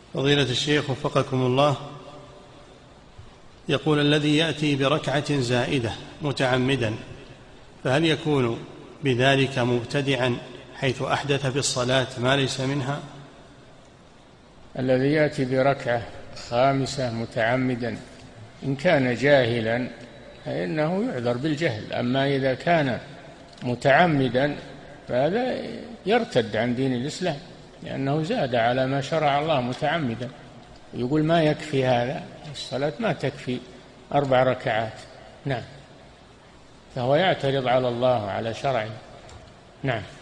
فضيلة الشيخ وفقكم الله، يقول الذي يأتي بركعة زائدة متعمدا فهل يكون بذلك مبتدعا حيث أحدث في الصلاة ما ليس منها؟ الذي يأتي بركعة خامسة متعمدا إن كان جاهلا فإنه يعذر بالجهل، أما إذا كان متعمدا فهذا يرتد عن دين الإسلام، لأنه زاد على ما شرع الله متعمدا. يقول ما يكفي هذا، الصلاة ما تكفي 4 ركعات. نعم، فهو يعترض على الله وعلى شرعه. نعم.